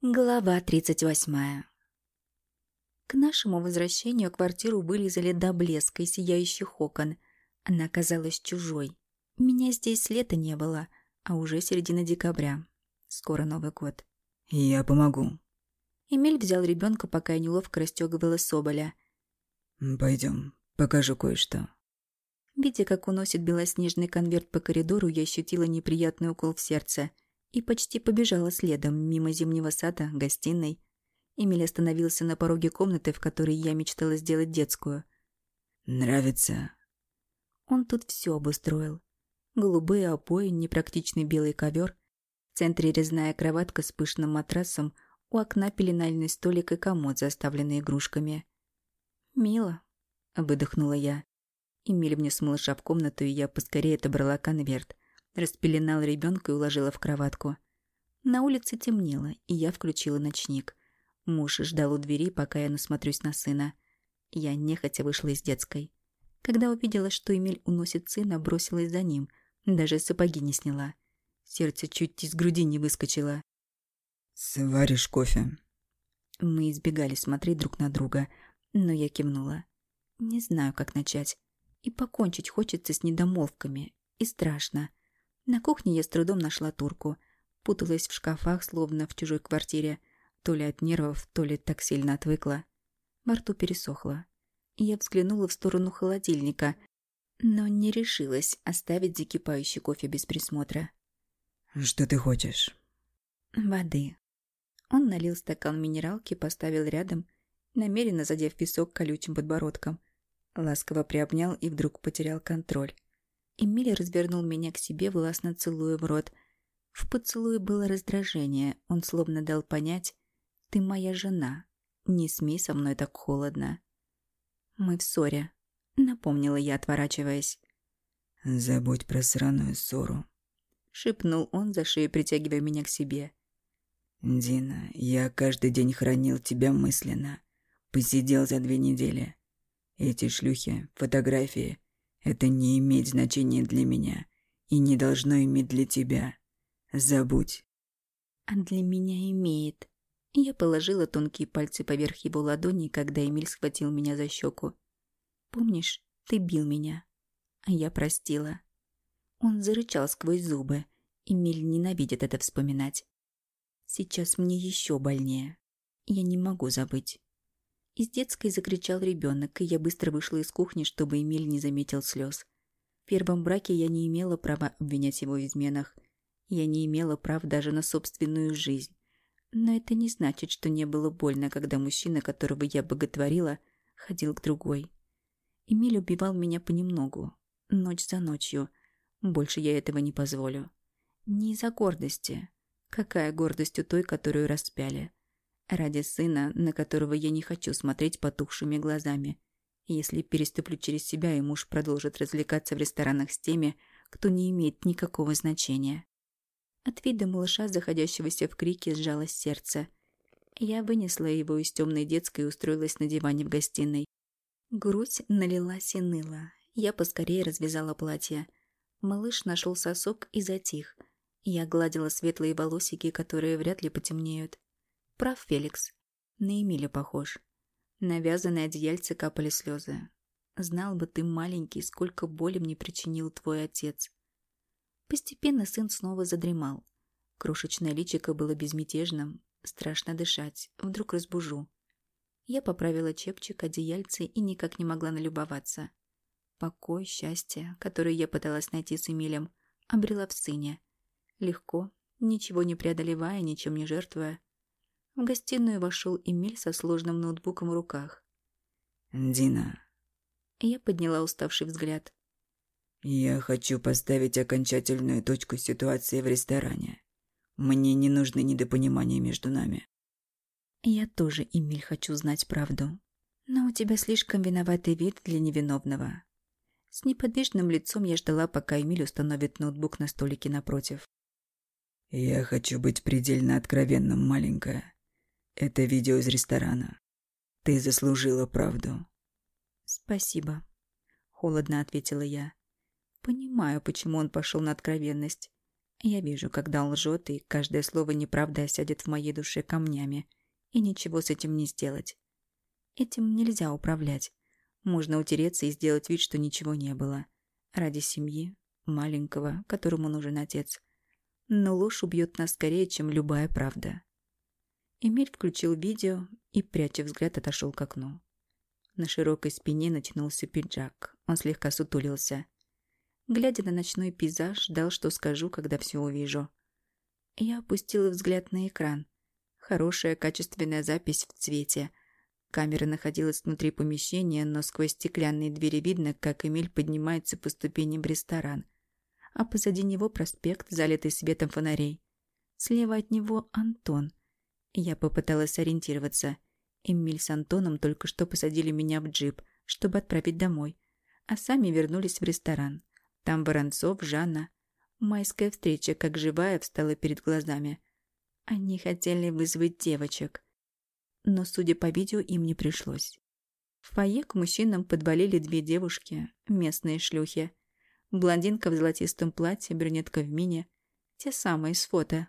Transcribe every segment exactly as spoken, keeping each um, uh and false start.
Глава тридцать восьмая. К нашему возвращению квартиру вылизали до блеска и сияющих окон. Она казалась чужой. Меня здесь с лета не было, а уже середина декабря. Скоро Новый год. «Я помогу». Эмиль взял ребенка, пока я неловко расстегивала соболя. «Пойдем, покажу кое-что». Видя, как уносит белоснежный конверт по коридору, я ощутила неприятный укол в сердце и почти побежала следом, мимо зимнего сада, гостиной. Эмиль остановился на пороге комнаты, в которой я мечтала сделать детскую. «Нравится?» Он тут все обустроил. Голубые обои, непрактичный белый ковер, в центре резная кроватка с пышным матрасом, у окна пеленальный столик и комод, заставленный игрушками. «Мило», — выдохнула я. Эмиль внес малыша в комнату, и я поскорее отобрала конверт, распеленала ребенка и уложила в кроватку. На улице темнело, и я включила ночник. Муж ждал у двери, пока я насмотрюсь на сына. Я нехотя вышла из детской. Когда увидела, что Эмиль уносит сына, бросилась за ним, даже сапоги не сняла. Сердце чуть из груди не выскочило. «Сваришь кофе?» Мы избегали смотреть друг на друга, но я кивнула. Не знаю, как начать. И покончить хочется с недомолвками. И страшно. На кухне я с трудом нашла турку. Путалась в шкафах, словно в чужой квартире. То ли от нервов, то ли так сильно отвыкла. Во рту пересохло. Я взглянула в сторону холодильника, но не решилась оставить закипающий кофе без присмотра. «Что ты хочешь?» Воды. Он налил стакан минералки, поставил рядом, намеренно задев песок колючим подбородком. Ласково приобнял и вдруг потерял контроль. Эмиль развернул меня к себе, властно целуя в рот. В поцелуе было раздражение. Он словно дал понять: «Ты моя жена. Не смей со мной так холодно». «Мы в ссоре», — напомнила я, отворачиваясь. «Забудь про сраную ссору», — шепнул он, за шею притягивая меня к себе. «Дина, я каждый день хранил тебя мысленно. Посидел за две недели. Эти шлюхи, фотографии — это не имеет значения для меня и не должно иметь для тебя. Забудь». «А для меня имеет». Я положила тонкие пальцы поверх его ладони, когда Эмиль схватил меня за щеку. «Помнишь, ты бил меня?» А я простила. Он зарычал сквозь зубы. Эмиль ненавидит это вспоминать. Сейчас мне еще больнее. Я не могу забыть. Из детской закричал ребенок, и я быстро вышла из кухни, чтобы Эмиль не заметил слез. В первом браке я не имела права обвинять его в изменах. Я не имела прав даже на собственную жизнь. Но это не значит, что не было больно, когда мужчина, которого я боготворила, ходил к другой. Эмиль убивал меня понемногу, ночь за ночью. Больше я этого не позволю. Не из-за гордости. Какая гордость у той, которую распяли? Ради сына, на которого я не хочу смотреть потухшими глазами. Если переступлю через себя, и муж продолжит развлекаться в ресторанах с теми, кто не имеет никакого значения. От вида малыша, заходящегося в крики, сжалось сердце. Я вынесла его из темной детской и устроилась на диване в гостиной. Грудь налилась и ныла. Я поскорее развязала платье. Малыш нашел сосок и затих. Я гладила светлые волосики, которые вряд ли потемнеют. Прав Феликс. На Эмиля похож. На вязаные одеяльце капали слезы. Знал бы ты, маленький, сколько боли мне причинил твой отец. Постепенно сын снова задремал. Крошечное личико было безмятежным. Страшно дышать. Вдруг разбужу. Я поправила чепчик, одеяльце и никак не могла налюбоваться. Покой, счастье, которое я пыталась найти с Эмилем, обрела в сыне. Легко, ничего не преодолевая, ничем не жертвуя. В гостиную вошел Эмиль со сложным ноутбуком в руках. «Дина». Я подняла уставший взгляд. «Я хочу поставить окончательную точку ситуации в ресторане. Мне не нужны недопонимания между нами». «Я тоже, Эмиль, хочу знать правду. Но у тебя слишком виноватый вид для невиновного». С неподвижным лицом я ждала, пока Эмиль установит ноутбук на столике напротив. «Я хочу быть предельно откровенным, маленькая. Это видео из ресторана. Ты заслужила правду». «Спасибо», — холодно ответила я. «Понимаю, почему он пошел на откровенность. Я вижу, когда он лжет, и каждое слово неправда осядет в моей душе камнями, и ничего с этим не сделать. Этим нельзя управлять. Можно утереться и сделать вид, что ничего не было. Ради семьи, маленького, которому нужен отец. Но ложь убьет нас скорее, чем любая правда. Эмиль включил видео и, пряча взгляд, отошел к окну. На широкой спине натянулся пиджак. Он слегка сутулился. Глядя на ночной пейзаж, ждал, что скажу, когда все увижу. Я опустила взгляд на экран. Хорошая качественная запись в цвете. Камера находилась внутри помещения, но сквозь стеклянные двери видно, как Эмиль поднимается по ступеням в ресторан. А позади него проспект, залитый светом фонарей. Слева от него Антон. Я попыталась ориентироваться. Эмиль с Антоном только что посадили меня в джип, чтобы отправить домой, а сами вернулись в ресторан. Там Воронцов, Жанна. Майская встреча, как живая, встала перед глазами. Они хотели вызвать девочек. Но, судя по видео, им не пришлось. В фойе к мужчинам подвалили две девушки, местные шлюхи. Блондинка в золотистом платье, брюнетка в мини. Те самые с фото.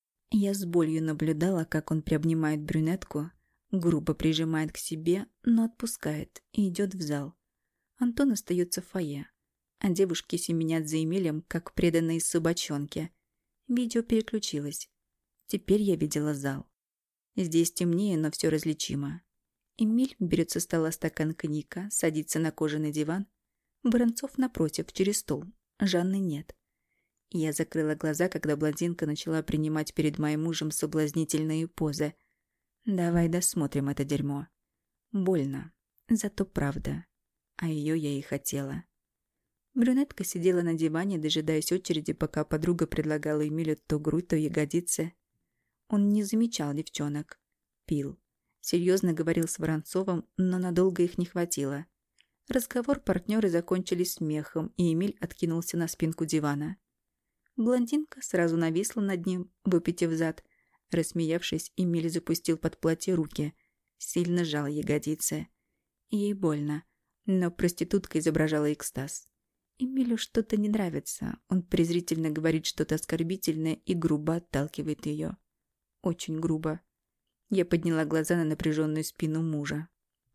Я с болью наблюдала, как он приобнимает брюнетку, грубо прижимает к себе, но отпускает и идет в зал. Антон остается в фойе, а девушки семенят за Эмилем, как преданные собачонки. Видео переключилось. Теперь я видела зал. Здесь темнее, но все различимо. Эмиль берет со стола стакан коньяка, садится на кожаный диван. Воронцов напротив, через стол. Жанны нет. Я закрыла глаза, когда блондинка начала принимать перед моим мужем соблазнительные позы. Давай досмотрим это дерьмо. Больно, зато правда. А ее я и хотела. Брюнетка сидела на диване, дожидаясь очереди, пока подруга предлагала Эмилю то грудь, то ягодицы. Он не замечал девчонок. Пил. Серьезно говорил с Воронцовым, но надолго их не хватило. Разговор партнеры закончили смехом, и Эмиль откинулся на спинку дивана. Блондинка сразу нависла над ним, выпитив зад. Рассмеявшись, Эмиль запустил под платье руки. Сильно сжал ягодицы. Ей больно, но проститутка изображала экстаз. Эмилю что-то не нравится. Он презрительно говорит что-то оскорбительное и грубо отталкивает ее. Очень грубо. Я подняла глаза на напряженную спину мужа.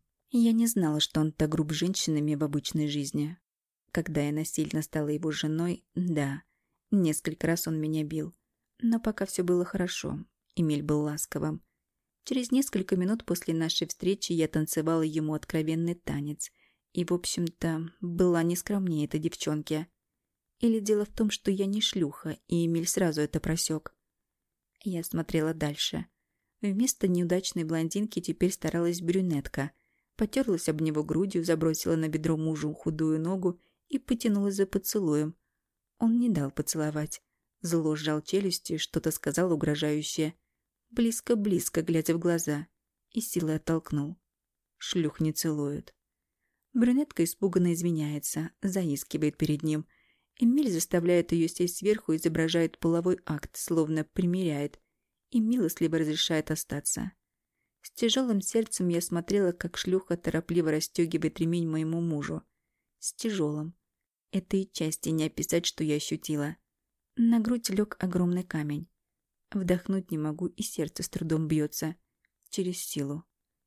Я не знала, что он так груб с женщинами в обычной жизни. Когда я насильно стала его женой, да, несколько раз он меня бил. Но пока все было хорошо. Эмиль был ласковым. Через несколько минут после нашей встречи я танцевала ему откровенный танец. И, в общем-то, была не скромнее этой девчонки. Или дело в том, что я не шлюха, и Эмиль сразу это просек. Я смотрела дальше. Вместо неудачной блондинки теперь старалась брюнетка. Потерлась об него грудью, забросила на бедро мужу худую ногу и потянулась за поцелуем. Он не дал поцеловать. Зло сжал челюсти, что-то сказал угрожающее. Близко-близко, глядя в глаза. И силой оттолкнул. Шлюх не целуют. Брюнетка испуганно извиняется, заискивает перед ним. Эмиль заставляет ее сесть сверху и изображает половой акт, словно примиряет. И милостливо разрешает остаться. С тяжелым сердцем я смотрела, как шлюха торопливо расстегивает ремень моему мужу. С тяжелым. Этой части не описать, что я ощутила. На грудь лег огромный камень. Вдохнуть не могу, и сердце с трудом бьется. Через силу.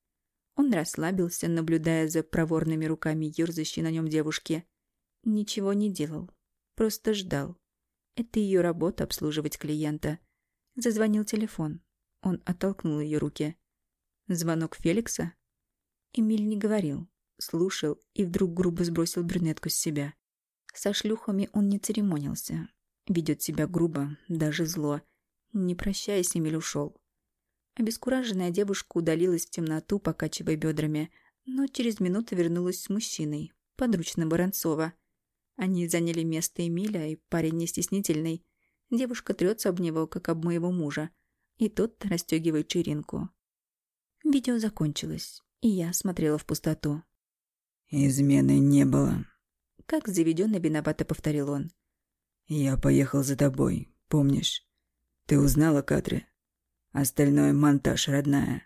Он расслабился, наблюдая за проворными руками ерзающей на нем девушки. Ничего не делал. Просто ждал. Это ее работа — обслуживать клиента. Зазвонил телефон. Он оттолкнул ее руки. Звонок Феликса? Эмиль не говорил. Слушал и вдруг грубо сбросил брюнетку с себя. Со шлюхами он не церемонился. Ведет себя грубо, даже зло. Не прощаясь, Эмиль ушел. Обескураженная девушка удалилась в темноту, покачивая бедрами, но через минуту вернулась с мужчиной, подручным Воронцова. Они заняли место Эмиля, и парень не стеснительный. Девушка трется об него, как об моего мужа, и тот расстегивает ширинку. Видео закончилось, и я смотрела в пустоту. «Измены не было», — как заведенно виновато повторил он. «Я поехал за тобой, помнишь? Ты узнала кадры? Остальное монтаж, родная».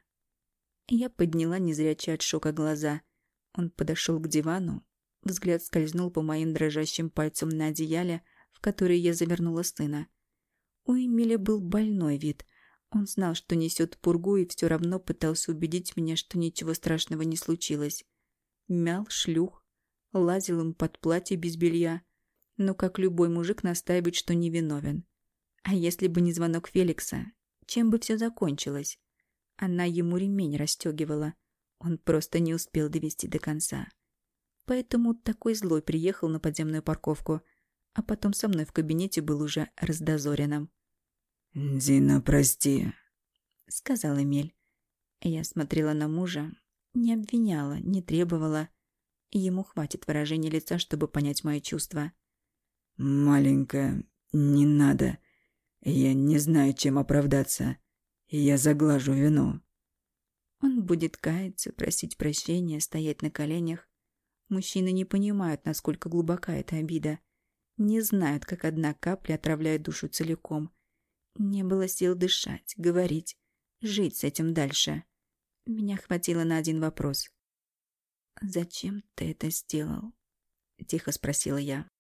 Я подняла незрячие от шока глаза. Он подошел к дивану. Взгляд скользнул по моим дрожащим пальцам на одеяле, в которое я завернула сына. У Эмиля был больной вид. Он знал, что несет пургу, и все равно пытался убедить меня, что ничего страшного не случилось. Мял шлюх, лазил им под платье без белья, но, как любой мужик, настаивает, что невиновен. А если бы не звонок Феликса, чем бы все закончилось? Она ему ремень расстегивала. Он просто не успел довести до конца. Поэтому такой злой приехал на подземную парковку, а потом со мной в кабинете был уже раздозоренным. «Дина, прости», — сказал Эмиль. Я смотрела на мужа, не обвиняла, не требовала. Ему хватит выражения лица, чтобы понять мои чувства. «Маленькая, не надо. Я не знаю, чем оправдаться. Я заглажу вину». Он будет каяться, просить прощения, стоять на коленях. Мужчины не понимают, насколько глубока эта обида. Не знают, как одна капля отравляет душу целиком. Не было сил дышать, говорить, жить с этим дальше. Меня хватило на один вопрос. «Зачем ты это сделал?» — тихо спросила я.